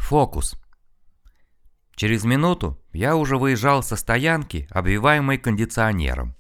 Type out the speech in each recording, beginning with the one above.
Фокус. Через минуту я уже выезжал со стоянки, обвиваемой кондиционером.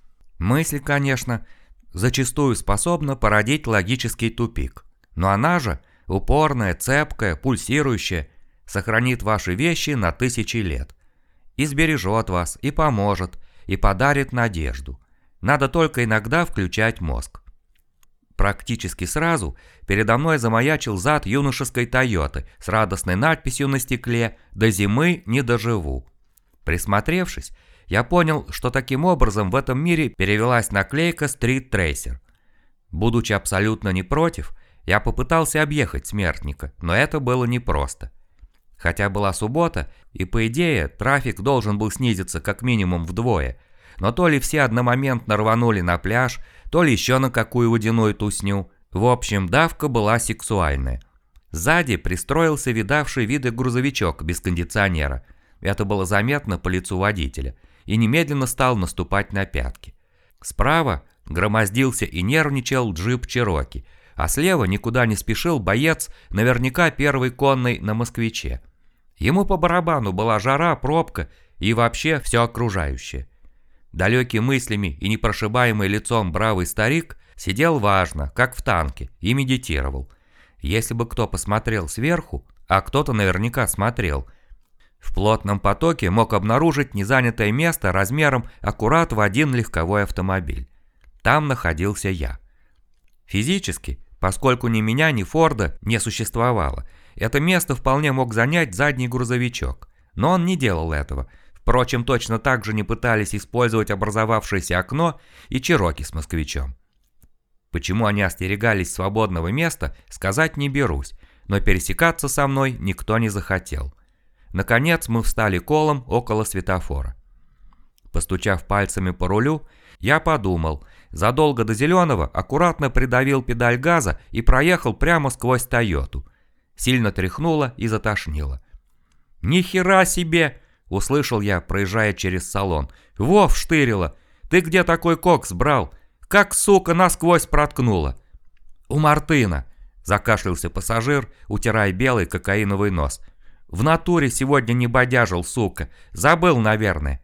Мысль, конечно, зачастую способна породить логический тупик, но она же, упорная, цепкая, пульсирующая, сохранит ваши вещи на тысячи лет. И сбережет вас, и поможет, и подарит надежду. Надо только иногда включать мозг. Практически сразу передо мной замаячил зад юношеской Тойоты с радостной надписью на стекле «До зимы не доживу». Присмотревшись, я понял, что таким образом в этом мире перевелась наклейка «Street Tracer». Будучи абсолютно не против, я попытался объехать смертника, но это было непросто. Хотя была суббота, и по идее трафик должен был снизиться как минимум вдвое, но то ли все одномоментно рванули на пляж, то ли еще на какую водяную тусню. В общем, давка была сексуальная. Сзади пристроился видавший виды грузовичок без кондиционера. Это было заметно по лицу водителя. И немедленно стал наступать на пятки. Справа громоздился и нервничал джип Чероки, а слева никуда не спешил боец, наверняка первый конный на москвиче. Ему по барабану была жара, пробка и вообще все окружающее. Далекий мыслями и непрошибаемый лицом бравый старик сидел важно, как в танке, и медитировал. Если бы кто посмотрел сверху, а кто-то наверняка смотрел, в плотном потоке мог обнаружить незанятое место размером аккурат в один легковой автомобиль. Там находился я. Физически, поскольку ни меня, ни Форда не существовало, это место вполне мог занять задний грузовичок, но он не делал этого. Впрочем, точно так же не пытались использовать образовавшееся окно и Чероки с москвичом. Почему они остерегались свободного места, сказать не берусь, но пересекаться со мной никто не захотел. Наконец мы встали колом около светофора. Постучав пальцами по рулю, я подумал, задолго до зеленого аккуратно придавил педаль газа и проехал прямо сквозь Тойоту. Сильно тряхнуло и затошнило. «Ни хера себе!» — услышал я, проезжая через салон. «Вов, штырило! Ты где такой кокс брал? Как, сука, насквозь проткнуло!» «У Мартына!» — закашлялся пассажир, утирая белый кокаиновый нос. «В натуре сегодня не бодяжил, сука! Забыл, наверное!»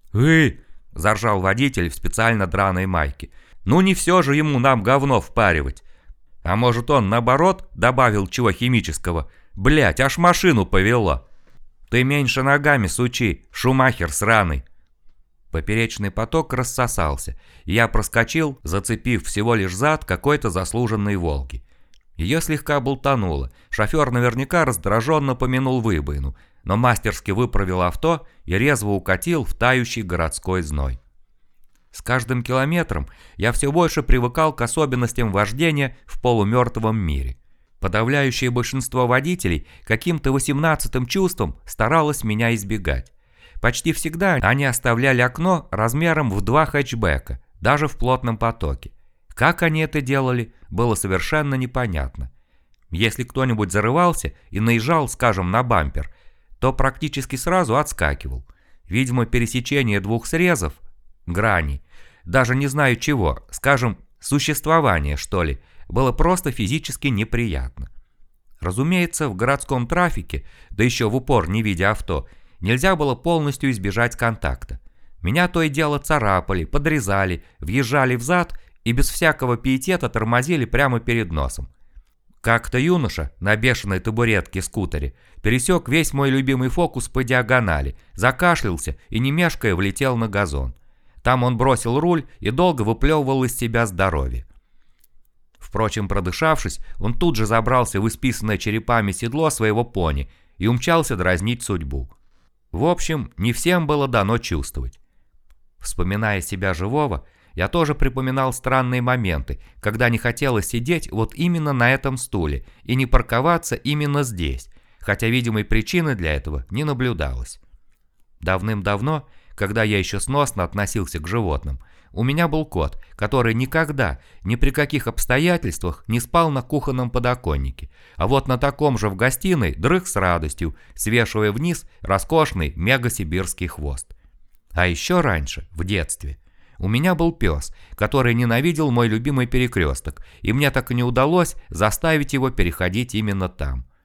— заржал водитель в специально драной майке. «Ну не все же ему нам говно впаривать! А может он, наоборот, добавил чего химического? Блять, аж машину повело!» «Ты меньше ногами сучи, шумахер сраный!» Поперечный поток рассосался, и я проскочил, зацепив всего лишь зад какой-то заслуженной «Волги». Ее слегка болтануло, шофер наверняка раздраженно помянул выбоину, но мастерски выправил авто и резво укатил в тающий городской зной. С каждым километром я все больше привыкал к особенностям вождения в полумертвом мире. Подавляющее большинство водителей каким-то 18-м чувством старалось меня избегать. Почти всегда они оставляли окно размером в 2 хэтчбека, даже в плотном потоке. Как они это делали, было совершенно непонятно. Если кто-нибудь зарывался и наезжал, скажем, на бампер, то практически сразу отскакивал. Видимо, пересечение двух срезов, граней, даже не знаю чего, скажем, существование, что ли, было просто физически неприятно. Разумеется, в городском трафике, да еще в упор не видя авто, нельзя было полностью избежать контакта. Меня то и дело царапали, подрезали, въезжали в зад и без всякого пиетета тормозили прямо перед носом. Как-то юноша на бешеной табуретке-скутере пересек весь мой любимый фокус по диагонали, закашлялся и не мешкая влетел на газон. Там он бросил руль и долго выплевывал из себя здоровье. Впрочем, продышавшись, он тут же забрался в исписанное черепами седло своего пони и умчался дразнить судьбу. В общем, не всем было дано чувствовать. Вспоминая себя живого, я тоже припоминал странные моменты, когда не хотелось сидеть вот именно на этом стуле и не парковаться именно здесь, хотя видимой причины для этого не наблюдалось. Давным-давно, когда я еще сносно относился к животным, у меня был кот, который никогда, ни при каких обстоятельствах не спал на кухонном подоконнике, а вот на таком же в гостиной дрых с радостью, свешивая вниз роскошный мегасибирский хвост. А еще раньше, в детстве, у меня был пес, который ненавидел мой любимый перекресток, и мне так и не удалось заставить его переходить именно там.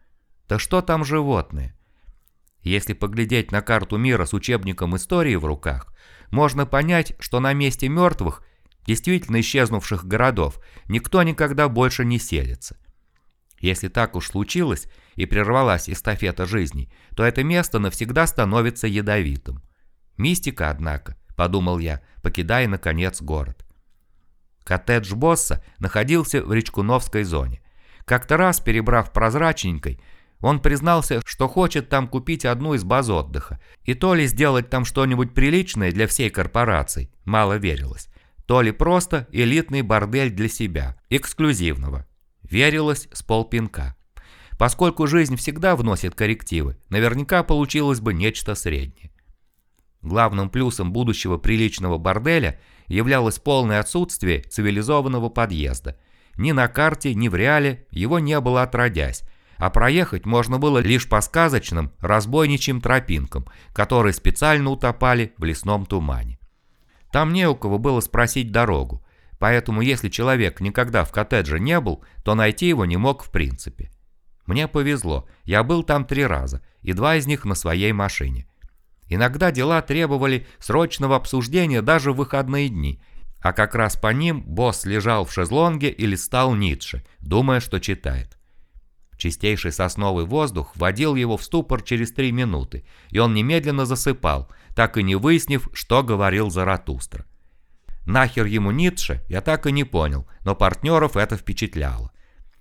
Да что там животные? Если поглядеть на карту мира с учебником истории в руках, можно понять, что на месте мертвых, действительно исчезнувших городов, никто никогда больше не селится. Если так уж случилось и прервалась эстафета жизней, то это место навсегда становится ядовитым. Мистика, однако, подумал я, покидая, наконец, город. Коттедж босса находился в Речкуновской зоне. Как-то раз, перебрав прозрачненькой, он признался, что хочет там купить одну из баз отдыха, и то ли сделать там что-нибудь приличное для всей корпорации, мало верилось, то ли просто элитный бордель для себя, эксклюзивного. Верилось с полпинка. Поскольку жизнь всегда вносит коррективы, наверняка получилось бы нечто среднее. Главным плюсом будущего приличного борделя являлось полное отсутствие цивилизованного подъезда. Ни на карте, ни в реале его не было отродясь, а проехать можно было лишь по сказочным разбойничьим тропинкам, которые специально утопали в лесном тумане. Там не у кого было спросить дорогу, поэтому если человек никогда в коттедже не был, то найти его не мог в принципе. Мне повезло, я был там 3 раза, и 2 из них на своей машине. Иногда дела требовали срочного обсуждения даже в выходные дни, а как раз по ним босс лежал в шезлонге и листал Ницше, думая, что читает. Чистейший сосновый воздух вводил его в ступор через 3 минуты, и он немедленно засыпал, так и не выяснив, что говорил Заратустра. Нахер ему Ницше, я так и не понял, но партнеров это впечатляло.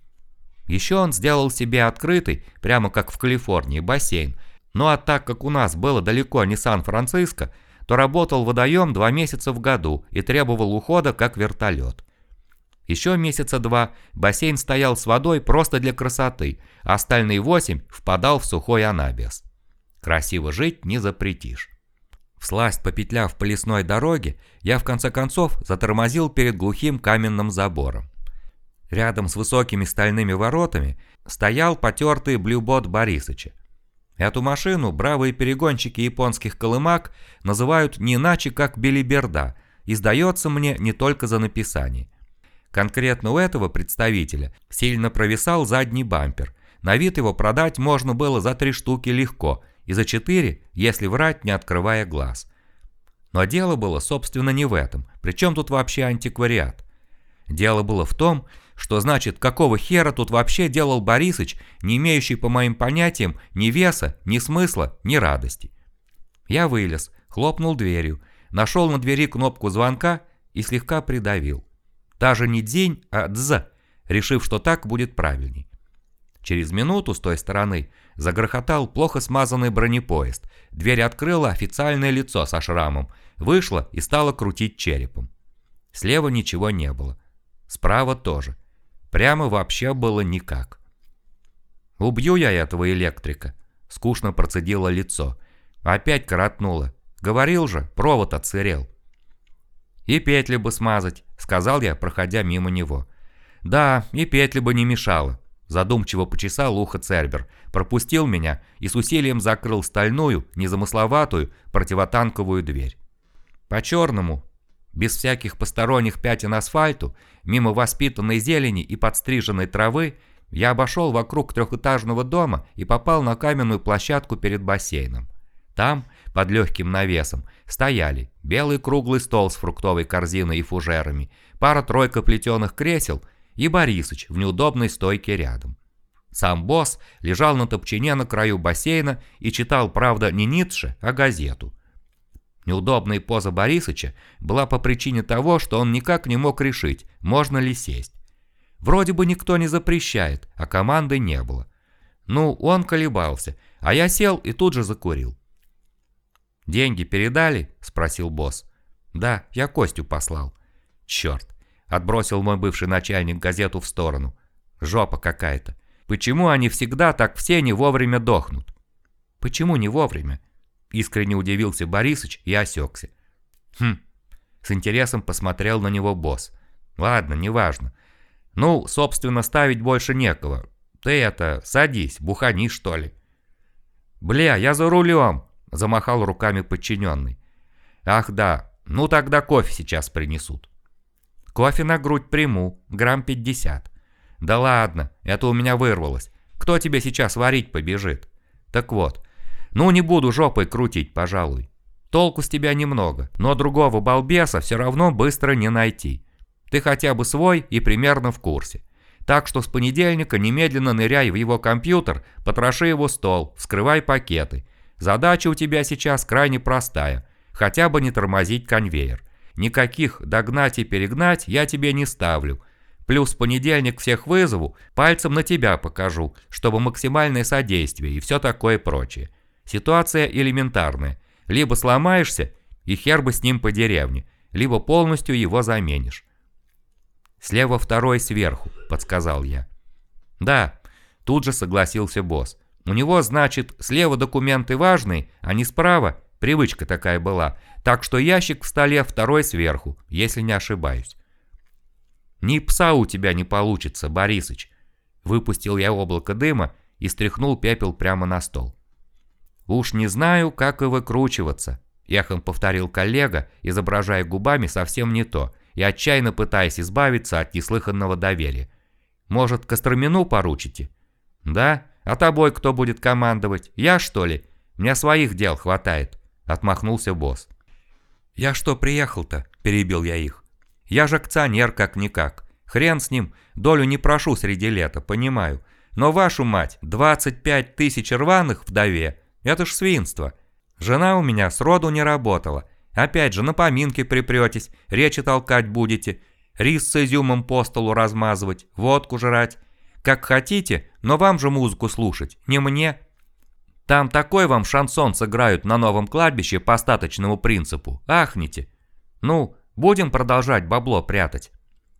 Еще он сделал себе открытый, прямо как в Калифорнии, бассейн, ну а так как у нас было далеко не Сан-Франциско, то работал водоем 2 месяца в году и требовал ухода как вертолет. Еще 2 месяца бассейн стоял с водой просто для красоты, а остальные 8 впадал в сухой анабиас. Красиво жить не запретишь. Всласть попетляв по лесной дороге, я в конце концов затормозил перед глухим каменным забором. Рядом с высокими стальными воротами стоял потертый блюбот Борисыча. Эту машину бравые перегонщики японских колымак называют не иначе как белиберда, и сдается мне не только за написание. Конкретно у этого представителя сильно провисал задний бампер. На вид его продать можно было за 3 штуки легко, и за 4, если врать, не открывая глаз. Но дело было, собственно, не в этом. Причем тут вообще антиквариат? Дело было в том, что значит, какого хера тут вообще делал Борисыч, не имеющий по моим понятиям ни веса, ни смысла, ни радости. Я вылез, хлопнул дверью, нашел на двери кнопку звонка и слегка придавил. Даже не дзинь, а дз, решив, что так будет правильней. Через минуту с той стороны загрохотал плохо смазанный бронепоезд, дверь открыла официальное лицо со шрамом, вышла и стала крутить черепом. Слева ничего не было, справа тоже. Прямо вообще было никак. «Убью я этого электрика», — скучно процедило лицо. Опять коротнуло. Говорил же, провод отсырел. «И петли бы смазать», — сказал я, проходя мимо него. «Да, и петли бы не мешало», — задумчиво почесал ухо Цербер, пропустил меня и с усилием закрыл стальную, незамысловатую, противотанковую дверь. По-черному, без всяких посторонних пятен асфальту, мимо воспитанной зелени и подстриженной травы, я обошел вокруг 3-этажного дома и попал на каменную площадку перед бассейном. Там, под легким навесом, стояли белый круглый стол с фруктовой корзиной и фужерами, пара-тройка плетеных кресел и Борисыч в неудобной стойке рядом. Сам босс лежал на топчине на краю бассейна и читал, правда, не Ницше, а газету. Неудобная поза Борисыча была по причине того, что он никак не мог решить, можно ли сесть. Вроде бы никто не запрещает, а команды не было. Ну, он колебался, а я сел и тут же закурил. «Деньги передали?» – спросил босс. «Да, я Костю послал». «Черт!» – отбросил мой бывший начальник газету в сторону. «Жопа какая-то. Почему они всегда так все не вовремя дохнут?» «Почему не вовремя?» – искренне удивился Борисыч и осекся. С интересом посмотрел на него босс. «Ладно, неважно. Ну, собственно, ставить больше некого. Ты это, садись, бухани, что ли». «Бля, я за рулем!» – замахал руками подчиненный. «Ах да, ну тогда кофе сейчас принесут». «Кофе на грудь приму, грамм 50. «Да ладно, это у меня вырвалось. Кто тебе сейчас варить побежит? Так вот, ну не буду жопой крутить, пожалуй. Толку с тебя немного, но другого балбеса все равно быстро не найти. Ты хотя бы свой и примерно в курсе. Так что с понедельника немедленно ныряй в его компьютер, потроши его стол, вскрывай пакеты. Задача у тебя сейчас крайне простая, хотя бы не тормозить конвейер. Никаких догнать и перегнать я тебе не ставлю. Плюс в понедельник всех вызову, пальцем на тебя покажу, чтобы максимальное содействие и все такое прочее. Ситуация элементарная. Либо сломаешься, и хер бы с ним по деревне, либо полностью его заменишь. «Слева второй сверху», — подсказал я. «Да», — тут же согласился босс. «У него, значит, слева документы важные, а не справа, привычка такая была, так что ящик в столе второй сверху, если не ошибаюсь». «Ни пса у тебя не получится, Борисыч», — выпустил я облако дыма и стряхнул пепел прямо на стол. «Уж не знаю, как и выкручиваться», — эхом повторил коллега, изображая губами совсем не то и отчаянно пытаясь избавиться от неслыханного доверия. «Может, Костромину поручите?» «Да? А тобой кто будет командовать? Я, что ли? Мне своих дел хватает», — отмахнулся босс. «Я что приехал-то?» — перебил я их. «Я же акционер как-никак. Хрен с ним, долю не прошу среди лета, понимаю. Но вашу мать, 25 тысяч рваных вдове — это ж свинство. Жена у меня сроду не работала. Опять же, на поминки припретесь, речи толкать будете, рис с изюмом по столу размазывать, водку жрать. Как хотите, но вам же музыку слушать, не мне. Там такой вам шансон сыграют на новом кладбище по остаточному принципу, ахните. Ну, будем продолжать бабло прятать».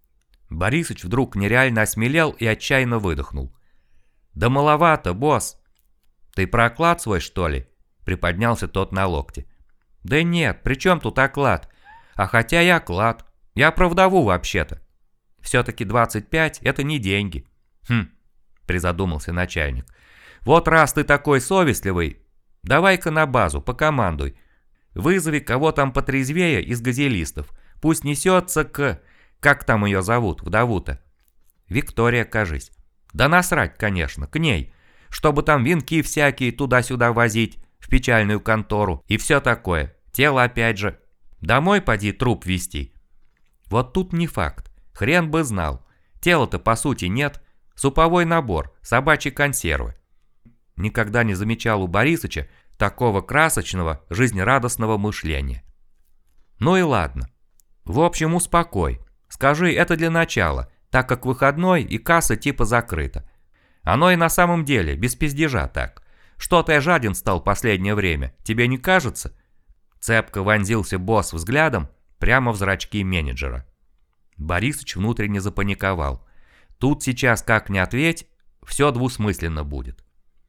Борисыч вдруг нереально осмелел и отчаянно выдохнул. «Да маловато, босс». «Ты про оклад свой, что ли?» — приподнялся тот на локте. «Да нет, при чем тут оклад? А хотя и оклад. Я про вдову вообще-то. Все-таки 25 — это не деньги». «Хм», — призадумался начальник. «Вот раз ты такой совестливый, давай-ка на базу, покомандуй. Вызови кого там потрезвее из газелистов. Пусть несется к... Как там ее зовут, вдову-то?» «Виктория, кажись». «Да насрать, конечно, к ней. Чтобы там венки всякие туда-сюда возить, в печальную контору и все такое. Тело опять же. Домой поди труп везти». Вот тут не факт. Хрен бы знал. Тела-то по сути нет. Суповой набор, собачьи консервы. Никогда не замечал у Борисыча такого красочного, жизнерадостного мышления. Ну и ладно. В общем, успокой. Скажи, это для начала, так как выходной и касса типа закрыта. Оно и на самом деле, без пиздежа так. Что-то я жаден стал последнее время, тебе не кажется? Цепко вонзился босс взглядом прямо в зрачки менеджера. Борисыч внутренне запаниковал. Тут сейчас как ни ответь, все двусмысленно будет.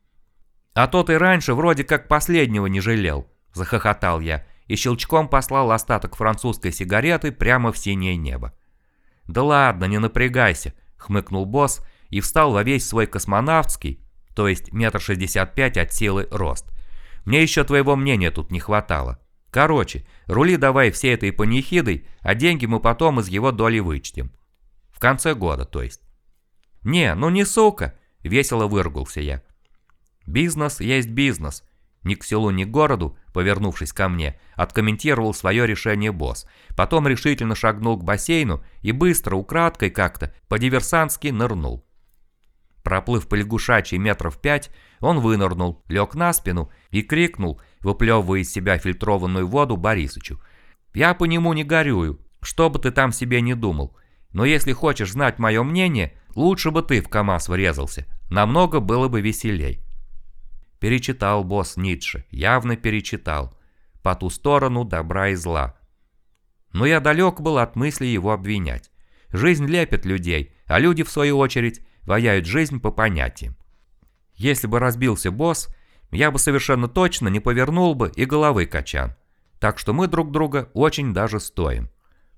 «А то ты раньше вроде как последнего не жалел», — захохотал я и щелчком послал остаток французской сигареты прямо в синее небо. «Да ладно, не напрягайся», — хмыкнул босс и встал во весь свой космонавтский, то есть 1,65 м от силы рост. «Мне еще твоего мнения тут не хватало. Короче, рули давай всей этой панихидой, а деньги мы потом из его доли вычтем. В конце года, то есть». «Не, ну не сука», — весело выругался я. «Бизнес есть бизнес», — ни к селу, ни к городу, повернувшись ко мне, откомментировал свое решение босс. Потом решительно шагнул к бассейну и быстро, украдкой как-то, по-диверсантски нырнул. Проплыв по лягушачьи 5 метров, он вынырнул, лег на спину и крикнул, выплевывая из себя фильтрованную воду Борисычу: «Я по нему не горюю, что бы ты там себе не думал. Но если хочешь знать мое мнение, лучше бы ты в КамАЗ врезался, намного было бы веселей». Перечитал босс Ницше, явно перечитал. По ту сторону добра и зла. Но я далек был от мысли его обвинять. Жизнь лепит людей, а люди, в свою очередь, ваяют жизнь по понятиям. Если бы разбился босс, я бы совершенно точно не повернул бы и головы качан. Так что мы друг друга очень даже стоим.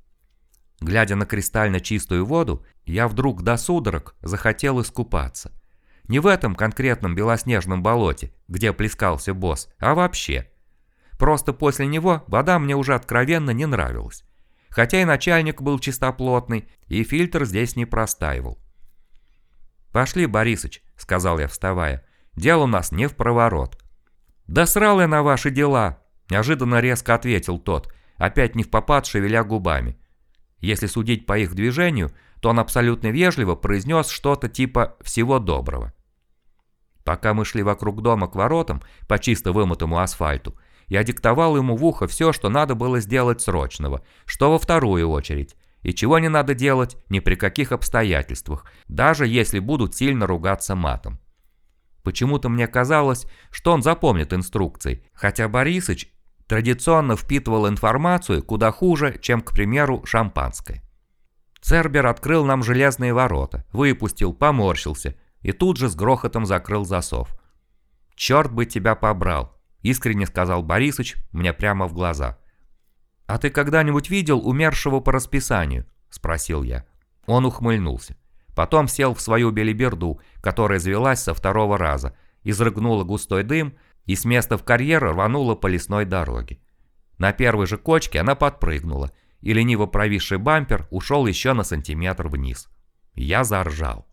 Глядя на кристально чистую воду, я вдруг до судорог захотел искупаться. Не в этом конкретном белоснежном болоте, где плескался босс, а вообще. Просто после него вода мне уже откровенно не нравилась. Хотя и начальник был чистоплотный, и фильтр здесь не простаивал. «Пошли, Борисыч», — сказал я, вставая. «Дело у нас не в проворот». «Да срал я на ваши дела», – неожиданно резко ответил тот, опять не впопад шевеля губами. Если судить по их движению, то он абсолютно вежливо произнес что-то типа «всего доброго». Пока мы шли вокруг дома к воротам по чисто вымытому асфальту, я диктовал ему в ухо все, что надо было сделать срочного, что во вторую очередь, и чего не надо делать ни при каких обстоятельствах, даже если будут сильно ругаться матом. Почему-то мне казалось, что он запомнит инструкции, хотя Борисыч традиционно впитывал информацию куда хуже, чем, к примеру, шампанское. Цербер открыл нам железные ворота, выпустил, поморщился и тут же с грохотом закрыл засов. «Черт бы тебя побрал», — искренне сказал Борисыч мне прямо в глаза. «А ты когда-нибудь видел умершего по расписанию?» — спросил я. Он ухмыльнулся. Потом сел в свою белиберду, которая завелась со второго раза, изрыгнула густой дым и с места в карьер рванула по лесной дороге. На первой же кочке она подпрыгнула, и лениво провисший бампер ушел еще на сантиметр вниз. Я заржал.